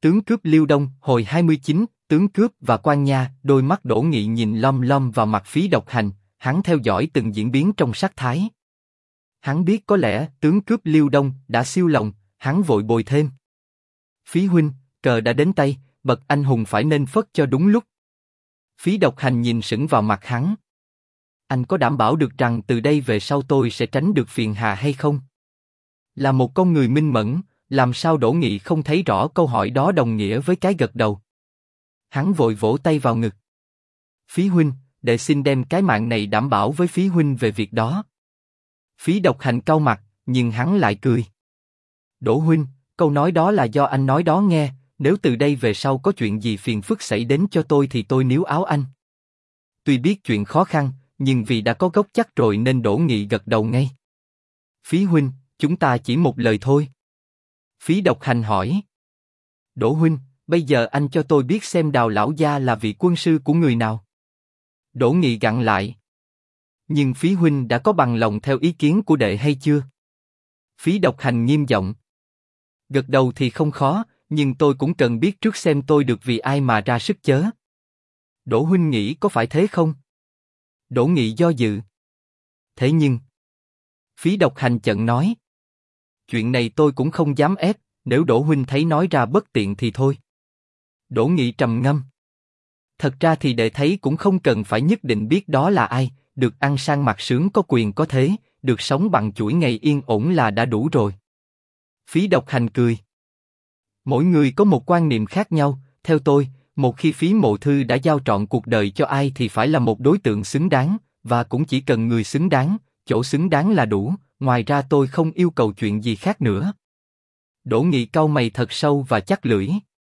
Tướng cướp Liêu Đông, hồi 29, tướng cướp và quan nha, đôi mắt Đỗ Nghị nhìn lom lom vào mặt Phí Độc Hành, hắn theo dõi từng diễn biến trong sắc thái. Hắn biết có lẽ tướng cướp Liêu Đông đã siêu lòng, hắn vội bồi thêm. Phí huynh, cờ đã đến tay, bậc anh hùng phải nên phất cho đúng lúc. Phí Độc Hành nhìn sững vào mặt hắn. Anh có đảm bảo được rằng từ đây về sau tôi sẽ tránh được phiền hà hay không? Là một con người minh mẫn, làm sao Đỗ Nghị không thấy rõ câu hỏi đó đồng nghĩa với cái gật đầu. Hắn vội vỗ tay vào ngực. Phí huynh, đệ xin đem cái mạng này đảm bảo với Phí huynh về việc đó. Phí Độc Hành cau mặt, nhưng hắn lại cười. Đỗ huynh, câu nói đó là do anh nói đó nghe, nếu từ đây về sau có chuyện gì phiền phức xảy đến cho tôi thì tôi níu áo anh. Tuy biết chuyện khó khăn, nhưng vì đã có gốc chắc rồi nên Đỗ Nghị gật đầu ngay. Phí huynh, chúng ta chỉ một lời thôi. Phí Độc Hành hỏi. Đỗ huynh, bây giờ anh cho tôi biết xem Đào lão gia là vị quân sư của người nào. Đỗ Nghị gặn lại. Nhưng Phí huynh đã có bằng lòng theo ý kiến của đệ hay chưa? Phí Độc Hành nghiêm giọng. Gật đầu thì không khó, nhưng tôi cũng cần biết trước xem tôi được vì ai mà ra sức chớ. Đỗ huynh nghĩ có phải thế không? Đỗ Nghị do dự. Thế nhưng... Phí Độc Hành chận nói. Chuyện này tôi cũng không dám ép, nếu Đỗ huynh thấy nói ra bất tiện thì thôi. Đỗ Nghị trầm ngâm. Thật ra thì đệ thấy cũng không cần phải nhất định biết đó là ai, được ăn sang mặc sướng có quyền có thế, được sống bằng chuỗi ngày yên ổn là đã đủ rồi. Phí Độc Hành cười. Mỗi người có một quan niệm khác nhau, theo tôi, một khi Phí Mộ Thư đã giao trọn cuộc đời cho ai thì phải là một đối tượng xứng đáng, và cũng chỉ cần người xứng đáng, chỗ xứng đáng là đủ, ngoài ra tôi không yêu cầu chuyện gì khác nữa. Đỗ Nghị cau mày thật sâu và chắc lưỡi.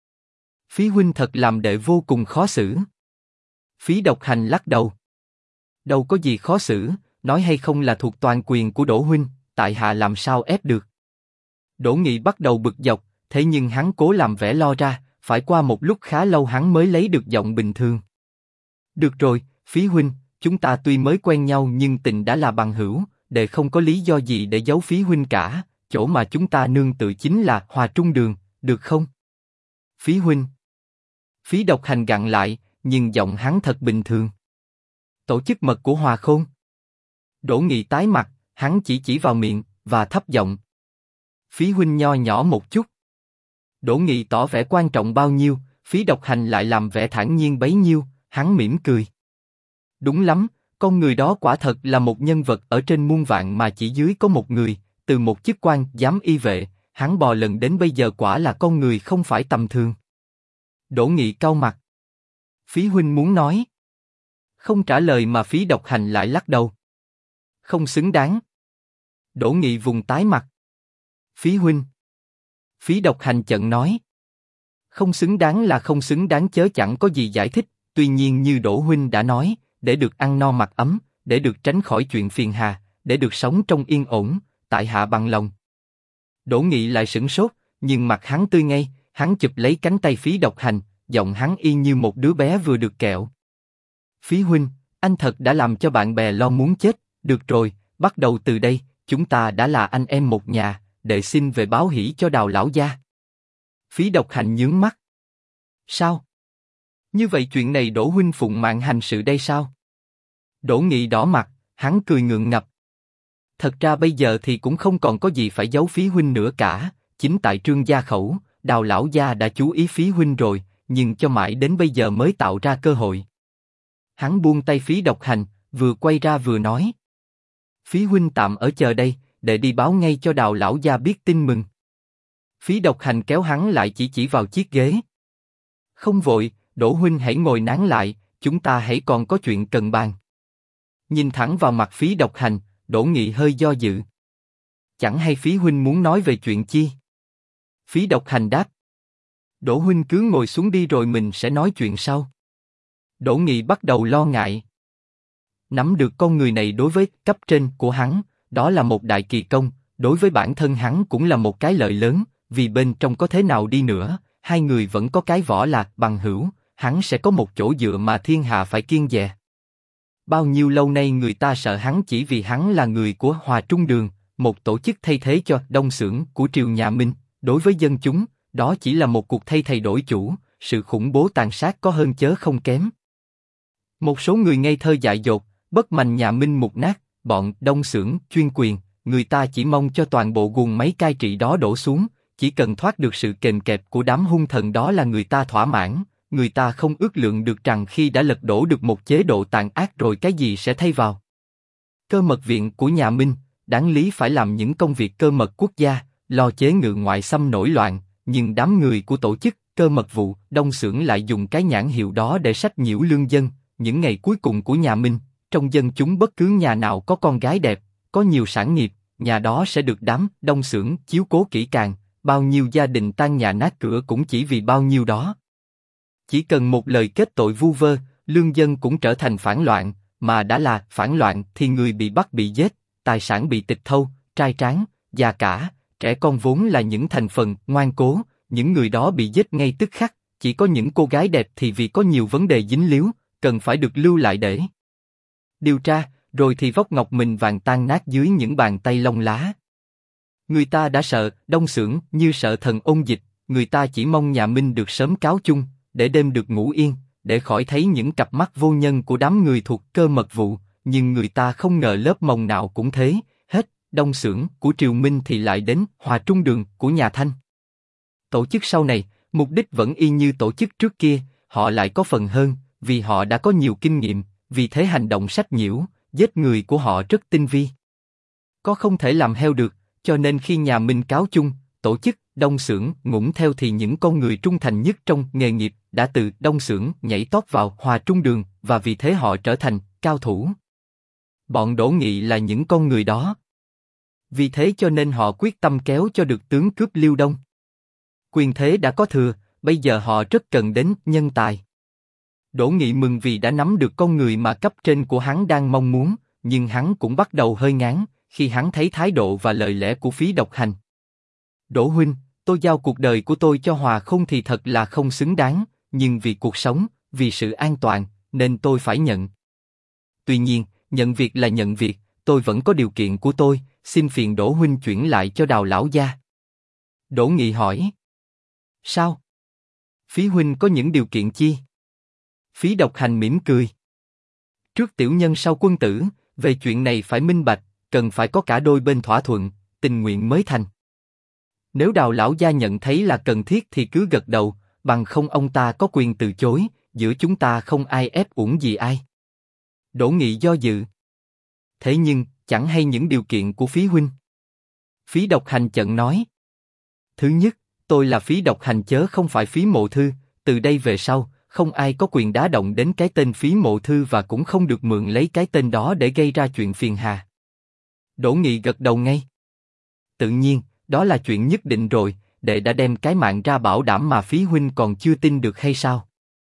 Phí huynh thật làm đệ vô cùng khó xử. Phí Độc Hành lắc đầu. Đâu có gì khó xử, nói hay không là thuộc toàn quyền của Đỗ huynh, tại hạ làm sao ép được. Đỗ Nghị bắt đầu bực dọc, thế nhưng hắn cố làm vẻ lo ra, phải qua một lúc khá lâu hắn mới lấy được giọng bình thường. Được rồi, Phí huynh, chúng ta tuy mới quen nhau nhưng tình đã là bằng hữu, đệ không có lý do gì để giấu Phí huynh cả, chỗ mà chúng ta nương tựa chính là Hòa Trung Đường, được không? Phí huynh. Phí Độc Hành gặn lại, nhưng giọng hắn thật bình thường. Tổ chức mật của Hòa Khôn. Đỗ Nghị tái mặt, hắn chỉ vào miệng và thấp giọng. Phí huynh nho nhỏ một chút. Đỗ Nghị tỏ vẻ quan trọng bao nhiêu, Phí Độc Hành lại làm vẻ thản nhiên bấy nhiêu, hắn mỉm cười. Đúng lắm, con người đó quả thật là một nhân vật ở trên muôn vạn mà chỉ dưới có một người, từ một chức quan giám y vệ, hắn bò lần đến bây giờ quả là con người không phải tầm thường. Đỗ Nghị cau mặt. Phí huynh muốn nói. Không trả lời mà Phí Độc Hành lại lắc đầu. Không xứng đáng. Đỗ Nghị vùng tái mặt. Phí huynh. Phí Độc Hành chận nói. Không xứng đáng là không xứng đáng chớ chẳng có gì giải thích, tuy nhiên như Đỗ huynh đã nói, để được ăn no mặc ấm, để được tránh khỏi chuyện phiền hà, để được sống trong yên ổn, tại hạ bằng lòng. Đỗ Nghị lại sửng sốt, nhưng mặt hắn tươi ngay, hắn chụp lấy cánh tay Phí Độc Hành, giọng hắn y như một đứa bé vừa được kẹo. Phí huynh, anh thật đã làm cho bạn bè lo muốn chết, được rồi, bắt đầu từ đây, chúng ta đã là anh em một nhà, đệ xin về báo hỷ cho Đào lão gia. Phí Độc Hành nhướng mắt. Sao? Như vậy chuyện này Đỗ huynh phụng mạng hành sự đây sao? Đỗ Nghị đỏ mặt, hắn cười ngượng ngập. Thật ra bây giờ thì cũng không còn có gì phải giấu Phí huynh nữa cả, chính tại Trương gia khẩu, Đào lão gia đã chú ý Phí huynh rồi, nhưng cho mãi đến bây giờ mới tạo ra cơ hội. Hắn buông tay Phí Độc Hành, vừa quay ra vừa nói. Phí huynh tạm ở chờ đây, để đi báo ngay cho Đào lão gia biết tin mừng. Phí Độc Hành kéo hắn lại chỉ vào chiếc ghế. Không vội, Đỗ huynh hãy ngồi nán lại, chúng ta hãy còn có chuyện cần bàn. Nhìn thẳng vào mặt Phí Độc Hành, Đỗ Nghị hơi do dự. Chẳng hay Phí huynh muốn nói về chuyện chi? Phí Độc Hành đáp. Đỗ huynh cứ ngồi xuống đi rồi mình sẽ nói chuyện sau. Đỗ Nghị bắt đầu lo ngại. Nắm được con người này đối với cấp trên của hắn, đó là một đại kỳ công, đối với bản thân hắn cũng là một cái lợi lớn, vì bên trong có thế nào đi nữa, hai người vẫn có cái vỏ là bằng hữu, hắn sẽ có một chỗ dựa mà thiên hạ phải kiêng dè. Bao nhiêu lâu nay người ta sợ hắn chỉ vì hắn là người của Hòa Trung Đường, một tổ chức thay thế cho Đông Xưởng của triều nhà Minh, đối với dân chúng, đó chỉ là một cuộc thay đổi chủ, sự khủng bố tàn sát có hơn chớ không kém. Một số người ngây thơ dại dột, bất mành nhà Minh mục nát, bọn đông xưởng chuyên quyền, người ta chỉ mong cho toàn bộ guồng máy cai trị đó đổ xuống, chỉ cần thoát được sự kềm kẹp của đám hung thần đó là người ta thỏa mãn. Người ta không ước lượng được rằng khi đã lật đổ được một chế độ tàn ác rồi cái gì sẽ thay vào. Cơ mật viện của nhà Minh, đáng lý phải làm những công việc cơ mật quốc gia, lo chế ngự ngoại xâm nổi loạn, nhưng đám người của tổ chức cơ mật vụ đông xưởng lại dùng cái nhãn hiệu đó để sách nhiễu lương dân. Những ngày cuối cùng của nhà Minh, trong dân chúng bất cứ nhà nào có con gái đẹp, có nhiều sản nghiệp, nhà đó sẽ được đám đông xưởng chiếu cố kỹ càng, bao nhiêu gia đình tan nhà nát cửa cũng chỉ vì bao nhiêu đó. Chỉ cần một lời kết tội vu vơ, lương dân cũng trở thành phản loạn, mà đã là phản loạn thì người bị bắt bị giết, tài sản bị tịch thâu, trai tráng, già cả, trẻ con vốn là những thành phần ngoan cố, những người đó bị giết ngay tức khắc, chỉ có những cô gái đẹp thì vì có nhiều vấn đề dính líu, cần phải được lưu lại để điều tra, rồi thì vóc ngọc mình vàng tan nát dưới những bàn tay lông lá. Người ta đã sợ đông xưởng như sợ thần ôn dịch, người ta chỉ mong nhà Minh được sớm cáo chung, để đêm được ngủ yên, để khỏi thấy những cặp mắt vô nhân của đám người thuộc cơ mật vụ, nhưng người ta không ngờ lớp mồng nào cũng thế, hết đông xưởng của Triều Minh thì lại đến Hòa Trung Đường của nhà Thanh. Tổ chức sau này, mục đích vẫn y như tổ chức trước kia, họ lại có phần hơn, vì họ đã có nhiều kinh nghiệm, vì thế hành động sách nhiễu, giết người của họ rất tinh vi. Có không thể làm heo được, cho nên khi nhà Minh cáo chung, tổ chức đông xưởng ngủng theo thì những con người trung thành nhất trong nghề nghiệp đã từ đông xưởng nhảy tót vào Hòa Trung Đường và vì thế họ trở thành cao thủ. Bọn Đỗ Nghị là những con người đó. Vì thế cho nên họ quyết tâm kéo cho được tướng cướp Liêu Đông. Quyền thế đã có thừa, bây giờ họ rất cần đến nhân tài. Đỗ Nghị mừng vì đã nắm được con người mà cấp trên của hắn đang mong muốn, nhưng hắn cũng bắt đầu hơi ngán khi hắn thấy thái độ và lời lẽ của Phí Độc Hành. Đỗ huynh, tôi giao cuộc đời của tôi cho Hòa Khôn thì thật là không xứng đáng, nhưng vì cuộc sống, vì sự an toàn, nên tôi phải nhận. Tuy nhiên, nhận việc là nhận việc, tôi vẫn có điều kiện của tôi, xin phiền Đỗ huynh chuyển lại cho Đào lão gia. Đỗ Nghị hỏi. Sao? Phí huynh có những điều kiện chi? Phí Độc Hành mỉm cười. Trước tiểu nhân sau quân tử, về chuyện này phải minh bạch, cần phải có cả đôi bên thỏa thuận, tình nguyện mới thành. Nếu Đào lão gia nhận thấy là cần thiết thì cứ gật đầu, bằng không ông ta có quyền từ chối, giữa chúng ta không ai ép uổng gì ai. Đỗ Nghị do dự. Thế nhưng, chẳng hay những điều kiện của Phí huynh. Phí Độc Hành chận nói. Thứ nhất, tôi là Phí Độc Hành chớ không phải Phí Mộ Thư, từ đây về sau, không ai có quyền đá động đến cái tên Phí Mộ Thư và cũng không được mượn lấy cái tên đó để gây ra chuyện phiền hà. Đỗ Nghị gật đầu ngay. Tự nhiên, đó là chuyện nhất định rồi, đệ đã đem cái mạng ra bảo đảm mà Phí huynh còn chưa tin được hay sao?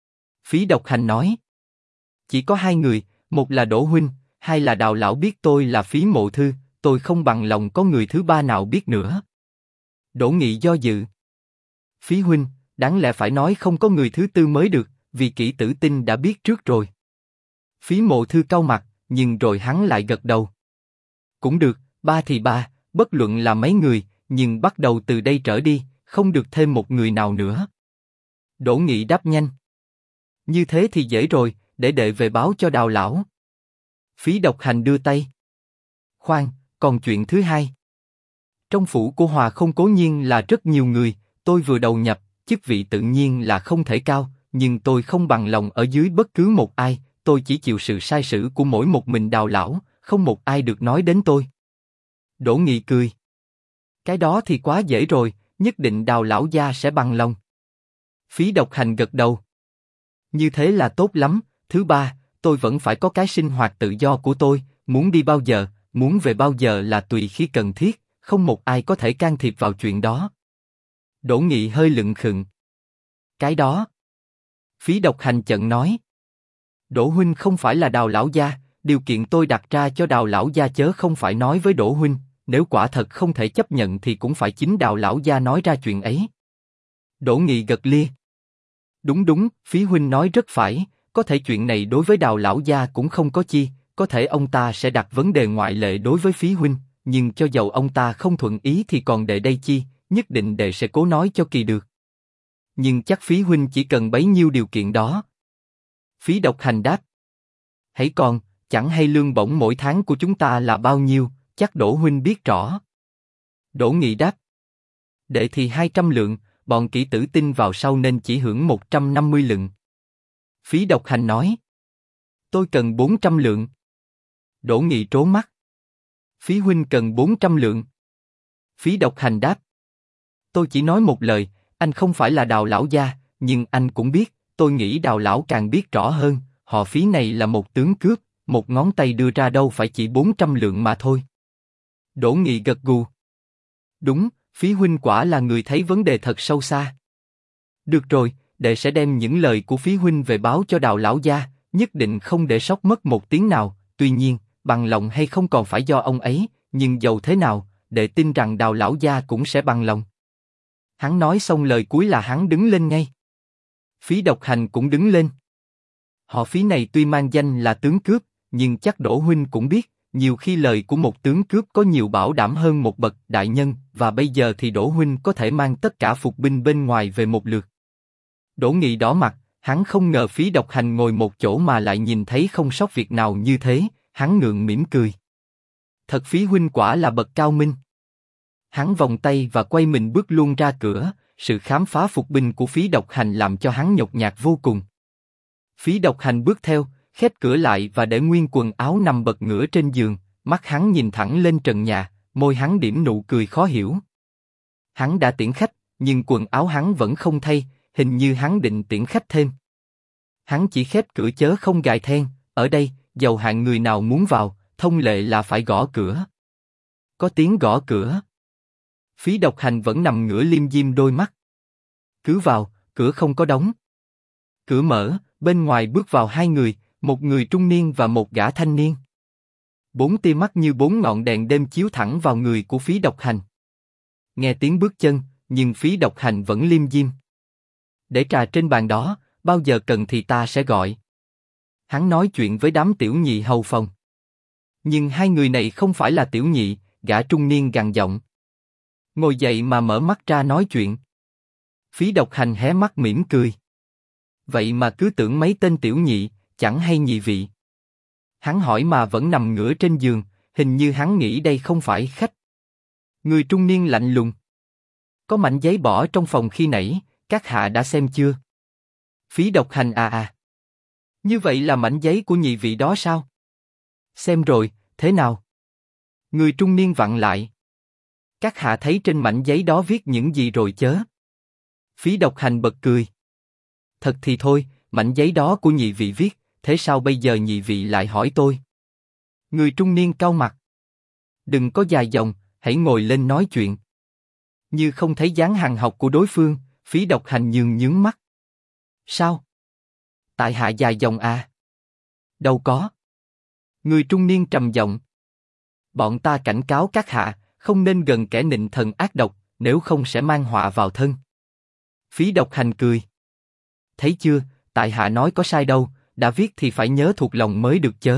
Phí Độc Hành nói. Chỉ có hai người, một là Đỗ huynh, hai là Đào lão biết tôi là Phí Mộ Thư, tôi không bằng lòng có người thứ ba nào biết nữa. Đỗ Nghị do dự. Phí huynh, đáng lẽ phải nói không có người thứ tư mới được, vì kỹ tử tinh đã biết trước rồi. Phí Mộ Thư cau mặt, nhưng rồi hắn lại gật đầu. Cũng được, ba thì ba, bất luận là mấy người, nhưng bắt đầu từ đây trở đi, không được thêm một người nào nữa. Đỗ Nghị đáp nhanh. Như thế thì dễ rồi, để đệ về báo cho Đào lão. Phí Độc Hành đưa tay. Khoan, còn chuyện thứ hai. Trong phủ của Hòa Không cố nhiên là rất nhiều người, tôi vừa đầu nhập, chức vị tự nhiên là không thể cao, nhưng tôi không bằng lòng ở dưới bất cứ một ai, tôi chỉ chịu sự sai sử của mỗi một mình Đào lão, không một ai được nói đến tôi. Đỗ Nghị cười. Cái đó thì quá dễ rồi, nhất định Đào lão gia sẽ bằng lòng. Phí Độc Hành gật đầu. Như thế là tốt lắm. Thứ ba, tôi vẫn phải có cái sinh hoạt tự do của tôi, muốn đi bao giờ, muốn về bao giờ là tùy khi cần thiết, không một ai có thể can thiệp vào chuyện đó. Đỗ Nghị hơi lựng khựng. Cái đó. Phí Độc Hành chận nói. Đỗ huynh không phải là Đào lão gia, điều kiện tôi đặt ra cho Đào lão gia chớ không phải nói với Đỗ huynh, nếu quả thật không thể chấp nhận thì cũng phải chính Đào lão gia nói ra chuyện ấy. Đỗ Nghị gật lia. Đúng đúng, Phí huynh nói rất phải, có thể chuyện này đối với Đào lão gia cũng không có chi, có thể ông ta sẽ đặt vấn đề ngoại lệ đối với Phí huynh, nhưng cho dầu ông ta không thuận ý thì còn đệ đây chi, nhất định đệ sẽ cố nói cho kỳ được. nhưng chắc phí huynh chỉ cần bấy nhiêu điều kiện đó. Phí Độc Hành đáp. Hãy còn, chẳng hay lương bổng mỗi tháng của chúng ta là bao nhiêu, chắc Đỗ huynh biết rõ. Đỗ Nghị đáp. Đệ thì 200 lượng, bọn kỹ tử tin vào sau nên chỉ hưởng 150 lượng. Phí Độc Hành nói. Tôi cần 400 lượng. Đỗ Nghị trố mắt. Phí huynh cần 400 lượng. Phí Độc Hành đáp. Tôi chỉ nói một lời, anh không phải là Đào lão gia, nhưng anh cũng biết, tôi nghĩ Đào lão càng biết rõ hơn, họ Phí này là một tướng cướp, một ngón tay đưa ra đâu phải chỉ 400 lượng mà thôi. Đỗ Nghị gật gù. Đúng, Phí huynh quả là người thấy vấn đề thật sâu xa. Được rồi, đệ sẽ đem những lời của Phí huynh về báo cho Đào lão gia, nhất định không để sót mất một tiếng nào. Tuy nhiên, bằng lòng hay không còn phải do ông ấy, nhưng dầu thế nào, đệ tin rằng Đào lão gia cũng sẽ bằng lòng. Hắn nói xong lời cuối là hắn đứng lên ngay. Phí Độc Hành cũng đứng lên. Họ Phí này tuy mang danh là tướng cướp, nhưng chắc Đỗ huynh cũng biết, nhiều khi lời của một tướng cướp có nhiều bảo đảm hơn một bậc đại nhân, và bây giờ thì Đỗ huynh có thể mang tất cả phục binh bên ngoài về một lượt. Đỗ Nghị đỏ mặt, hắn không ngờ Phí Độc Hành ngồi một chỗ mà lại nhìn thấy không sót việc nào như thế, hắn ngượng mỉm cười. Thật Phí huynh quả là bậc cao minh. Hắn vòng tay và quay mình bước luôn ra cửa, sự khám phá phục binh của Phí Độc Hành làm cho hắn nhột nhạt vô cùng. Phí Độc Hành bước theo, khép cửa lại và để nguyên quần áo nằm bật ngửa trên giường, mắt hắn nhìn thẳng lên trần nhà, môi hắn điểm nụ cười khó hiểu. Hắn đã tiễn khách, nhưng quần áo hắn vẫn không thay, hình như hắn định tiễn khách thêm. Hắn chỉ khép cửa chớ không gài then, ở đây, dầu hạng người nào muốn vào, thông lệ là phải gõ cửa. Có tiếng gõ cửa. Phí Độc Hành vẫn nằm ngửa liêm diêm đôi mắt. Cứ vào, cửa không có đóng. Cửa mở, bên ngoài bước vào hai người, một người trung niên và một gã thanh niên. Bốn tia mắt như bốn ngọn đèn đêm chiếu thẳng vào người của Phí Độc Hành. Nghe tiếng bước chân, nhưng Phí Độc Hành vẫn liêm diêm. Để trà trên bàn đó, bao giờ cần thì ta sẽ gọi. Hắn nói chuyện với đám tiểu nhị hầu phòng. Nhưng hai người này không phải là tiểu nhị, gã trung niên gằn giọng. Ngồi dậy mà mở mắt ra nói chuyện. Phí Độc Hành hé mắt mỉm cười. Vậy mà cứ tưởng mấy tên tiểu nhị, chẳng hay nhị vị. Hắn hỏi mà vẫn nằm ngửa trên giường, hình như hắn nghĩ đây không phải khách. Người trung niên lạnh lùng. Có mảnh giấy bỏ trong phòng khi nãy, các hạ đã xem chưa? Phí Độc Hành à. Như vậy là mảnh giấy của nhị vị đó sao? Xem rồi, thế nào? Người trung niên vặn lại. Các hạ thấy trên mảnh giấy đó viết những gì rồi chớ? Phí Độc Hành bật cười. Thật thì thôi, mảnh giấy đó của nhị vị viết, thế sao bây giờ nhị vị lại hỏi tôi? Người trung niên cau mặt. Đừng có dài dòng, hãy ngồi lên nói chuyện. Như không thấy dáng hằn học của đối phương, Phí Độc Hành nhướng mắt. Sao? Tại hạ dài dòng à? Đâu có. Người trung niên trầm giọng. Bọn ta cảnh cáo các hạ, không nên gần kẻ nịnh thần ác độc, nếu không sẽ mang họa vào thân. Phí Độc Hành cười. Thấy chưa, tại hạ nói có sai đâu, đã viết thì phải nhớ thuộc lòng mới được chớ.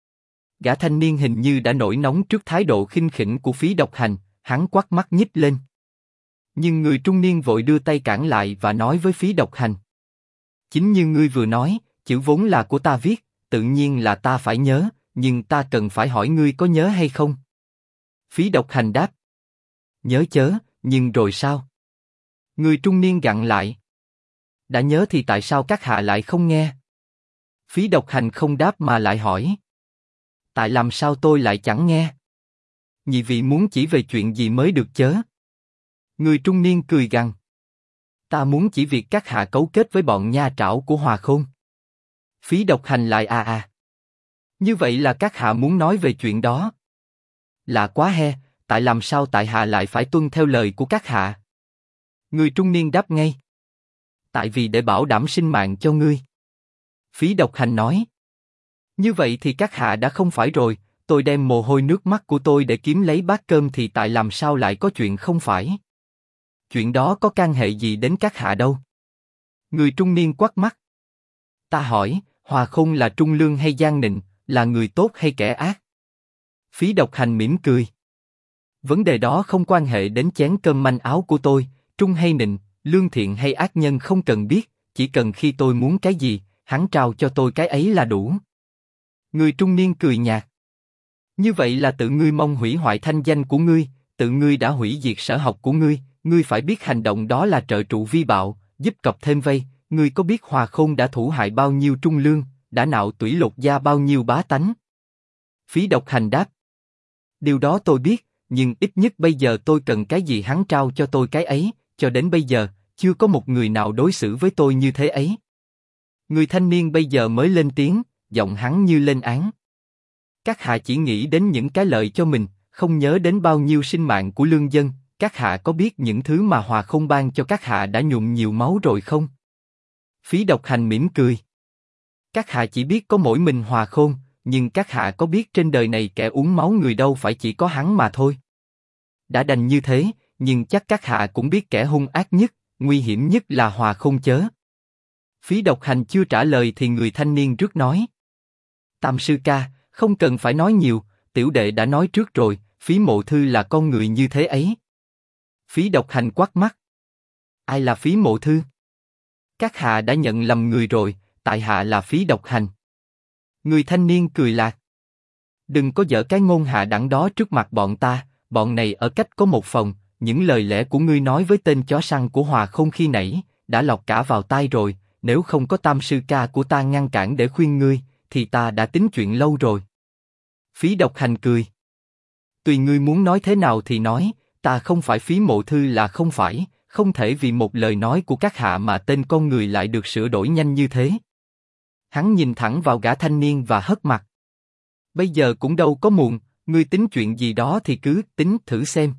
Gã thanh niên hình như đã nổi nóng trước thái độ khinh khỉnh của Phí Độc Hành, hắn quắt mắt nhích lên. Nhưng người trung niên vội đưa tay cản lại và nói với Phí Độc Hành. Chính như ngươi vừa nói, chữ vốn là của ta viết, tự nhiên là ta phải nhớ, nhưng ta cần phải hỏi ngươi có nhớ hay không? Phí Độc Hành đáp. Nhớ chớ, nhưng rồi sao? Người trung niên gặn lại. Đã nhớ thì tại sao các hạ lại không nghe? Phí Độc Hành không đáp mà lại hỏi. Tại làm sao tôi lại chẳng nghe? Nhị vị muốn chỉ về chuyện gì mới được chớ? Người trung niên cười gằn. Ta muốn chỉ việc các hạ cấu kết với bọn nha trảo của Hòa Khôn. Phí Độc Hành lại à. Như vậy là các hạ muốn nói về chuyện đó. Lạ quá he, tại làm sao tại hạ lại phải tuân theo lời của các hạ? Người trung niên đáp ngay. Tại vì để bảo đảm sinh mạng cho ngươi. Phí Độc Hành nói. Như vậy thì các hạ đã không phải rồi, tôi đem mồ hôi nước mắt của tôi để kiếm lấy bát cơm thì tại làm sao lại có chuyện không phải? Chuyện đó có can hệ gì đến các hạ đâu? Người trung niên quắt mắt. Ta hỏi, Hòa Khôn là trung lương hay gian nịnh, là người tốt hay kẻ ác? Phí Độc Hành mỉm cười. Vấn đề đó không quan hệ đến chén cơm manh áo của tôi, trung hay nịnh, lương thiện hay ác nhân không cần biết, chỉ cần khi tôi muốn cái gì, hắn trao cho tôi cái ấy là đủ. Người trung niên cười nhạt. Như vậy là tự ngươi mong hủy hoại thanh danh của ngươi, tự ngươi đã hủy diệt sở học của ngươi phải biết hành động đó là trợ trụ vi bạo, giúp cọp thêm vây. Ngươi có biết Hòa Khôn đã thủ hại bao nhiêu trung lương, đã nạo tủy lột da bao nhiêu bá tánh? Phí Độc Hành đáp. Điều đó tôi biết, nhưng ít nhất bây giờ tôi cần cái gì hắn trao cho tôi cái ấy, cho đến bây giờ, chưa có một người nào đối xử với tôi như thế ấy. Người thanh niên bây giờ mới lên tiếng, giọng hắn như lên án. Các hạ chỉ nghĩ đến những cái lợi cho mình, không nhớ đến bao nhiêu sinh mạng của lương dân, các hạ có biết những thứ mà Hòa Khôn ban cho các hạ đã nhuộm nhiều máu rồi không? Phí Độc Hành mỉm cười. Các hạ chỉ biết có mỗi mình Hòa Khôn, nhưng các hạ có biết trên đời này kẻ uống máu người đâu phải chỉ có hắn mà thôi. Đã đành như thế, nhưng chắc các hạ cũng biết kẻ hung ác nhất, nguy hiểm nhất là Hòa Khôn chớ. Phí Độc Hành chưa trả lời thì người thanh niên trước nói. Tam sư ca, không cần phải nói nhiều, tiểu đệ đã nói trước rồi, Phí Mộ Thư là con người như thế ấy. Phí Độc Hành quát mắt. Ai là Phí Mộ Thư? Các hạ đã nhận lầm người rồi, tại hạ là Phí Độc Hành. Người thanh niên cười lạc. Đừng có dở cái ngôn hạ đẳng đó trước mặt bọn ta, bọn này ở cách có một phòng, những lời lẽ của ngươi nói với tên chó săn của Hòa Khôn khi nãy, đã lọt cả vào tai rồi, nếu không có tam sư ca của ta ngăn cản để khuyên ngươi, thì ta đã tính chuyện lâu rồi. Phí Độc Hành cười. Tùy ngươi muốn nói thế nào thì nói, ta không phải Phí Mộ Thư là không phải, không thể vì một lời nói của các hạ mà tên con người lại được sửa đổi nhanh như thế. Hắn nhìn thẳng vào gã thanh niên và hất mặt. Bây giờ cũng đâu có muộn, ngươi tính chuyện gì đó thì cứ tính thử xem.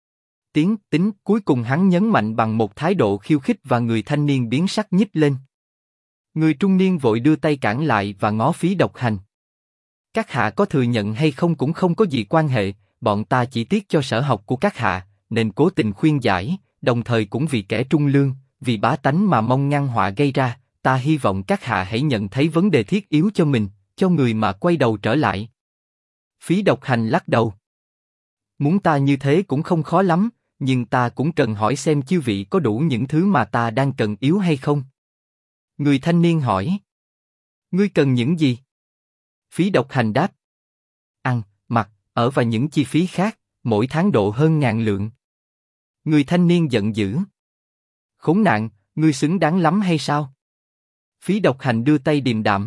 Tính, cuối cùng hắn nhấn mạnh bằng một thái độ khiêu khích và người thanh niên biến sắc nhích lên. Người trung niên vội đưa tay cản lại và ngó Phí Độc Hành. Các hạ có thừa nhận hay không cũng không có gì quan hệ, bọn ta chỉ tiếc cho sở học của các hạ, nên cố tình khuyên giải, đồng thời cũng vì kẻ trung lương, vì bá tánh mà mong ngăn họa gây ra. Ta hy vọng các hạ hãy nhận thấy vấn đề thiết yếu cho mình, cho người mà quay đầu trở lại. Phí Độc Hành lắc đầu. Muốn ta như thế cũng không khó lắm, nhưng ta cũng cần hỏi xem chư vị có đủ những thứ mà ta đang cần yếu hay không. Người thanh niên hỏi. Ngươi cần những gì? Phí Độc Hành đáp. Ăn, mặc, ở và những chi phí khác, mỗi tháng độ hơn 1000 lượng. Người thanh niên giận dữ. Khốn nạn, ngươi xứng đáng lắm hay sao? Phí Độc Hành đưa tay điềm đạm.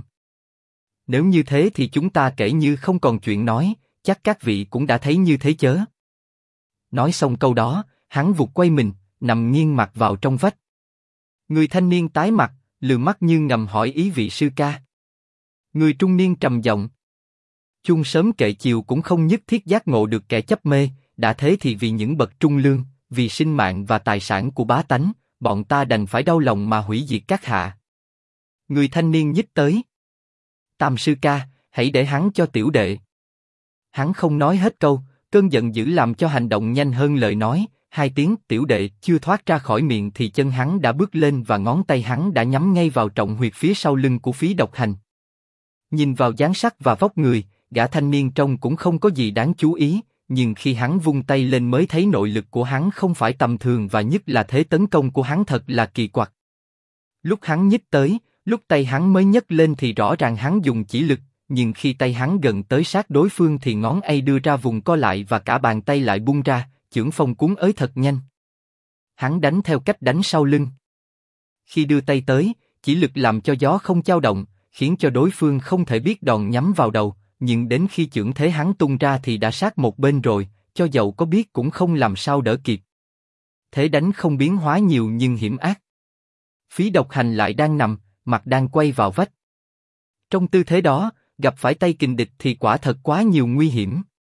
Nếu như thế thì chúng ta kể như không còn chuyện nói, chắc các vị cũng đã thấy như thế chớ. Nói xong câu đó, hắn vụt quay mình, nằm nghiêng mặt vào trong vách. Người thanh niên tái mặt, lườm mắt như ngầm hỏi ý vị sư ca. Người trung niên trầm giọng. Chuông sớm kệ chiều cũng không nhất thiết giác ngộ được kẻ chấp mê, đã thế thì vì những bậc trung lương, vì sinh mạng và tài sản của bá tánh, bọn ta đành phải đau lòng mà hủy diệt các hạ. Người thanh niên nhích tới. Tam sư ca, hãy để hắn cho tiểu đệ. Hắn không nói hết câu, cơn giận dữ làm cho hành động nhanh hơn lời nói. 2 tiếng tiểu đệ chưa thoát ra khỏi miệng thì chân hắn đã bước lên và ngón tay hắn đã nhắm ngay vào trọng huyệt phía sau lưng của Phí Độc Hành. Nhìn vào dáng sắc và vóc người, gã thanh niên trông cũng không có gì đáng chú ý, nhưng khi hắn vung tay lên mới thấy nội lực của hắn không phải tầm thường và nhất là thế tấn công của hắn thật là kỳ quặc. Lúc hắn nhích tới, lúc tay hắn mới nhấc lên thì rõ ràng hắn dùng chỉ lực, nhưng khi tay hắn gần tới sát đối phương thì ngón ây đưa ra vùng co lại và cả bàn tay lại bung ra, chưởng phong cuốn ới thật nhanh. Hắn đánh theo cách đánh sau lưng. Khi đưa tay tới, chỉ lực làm cho gió không dao động, khiến cho đối phương không thể biết đòn nhắm vào đầu, nhưng đến khi chưởng thế hắn tung ra thì đã sát một bên rồi, cho dầu có biết cũng không làm sao đỡ kịp. Thế đánh không biến hóa nhiều nhưng hiểm ác. Phí Độc Hành lại đang nằm, mặt đang quay vào vách. Trong tư thế đó, gặp phải tay kình địch thì quả thật quá nhiều nguy hiểm.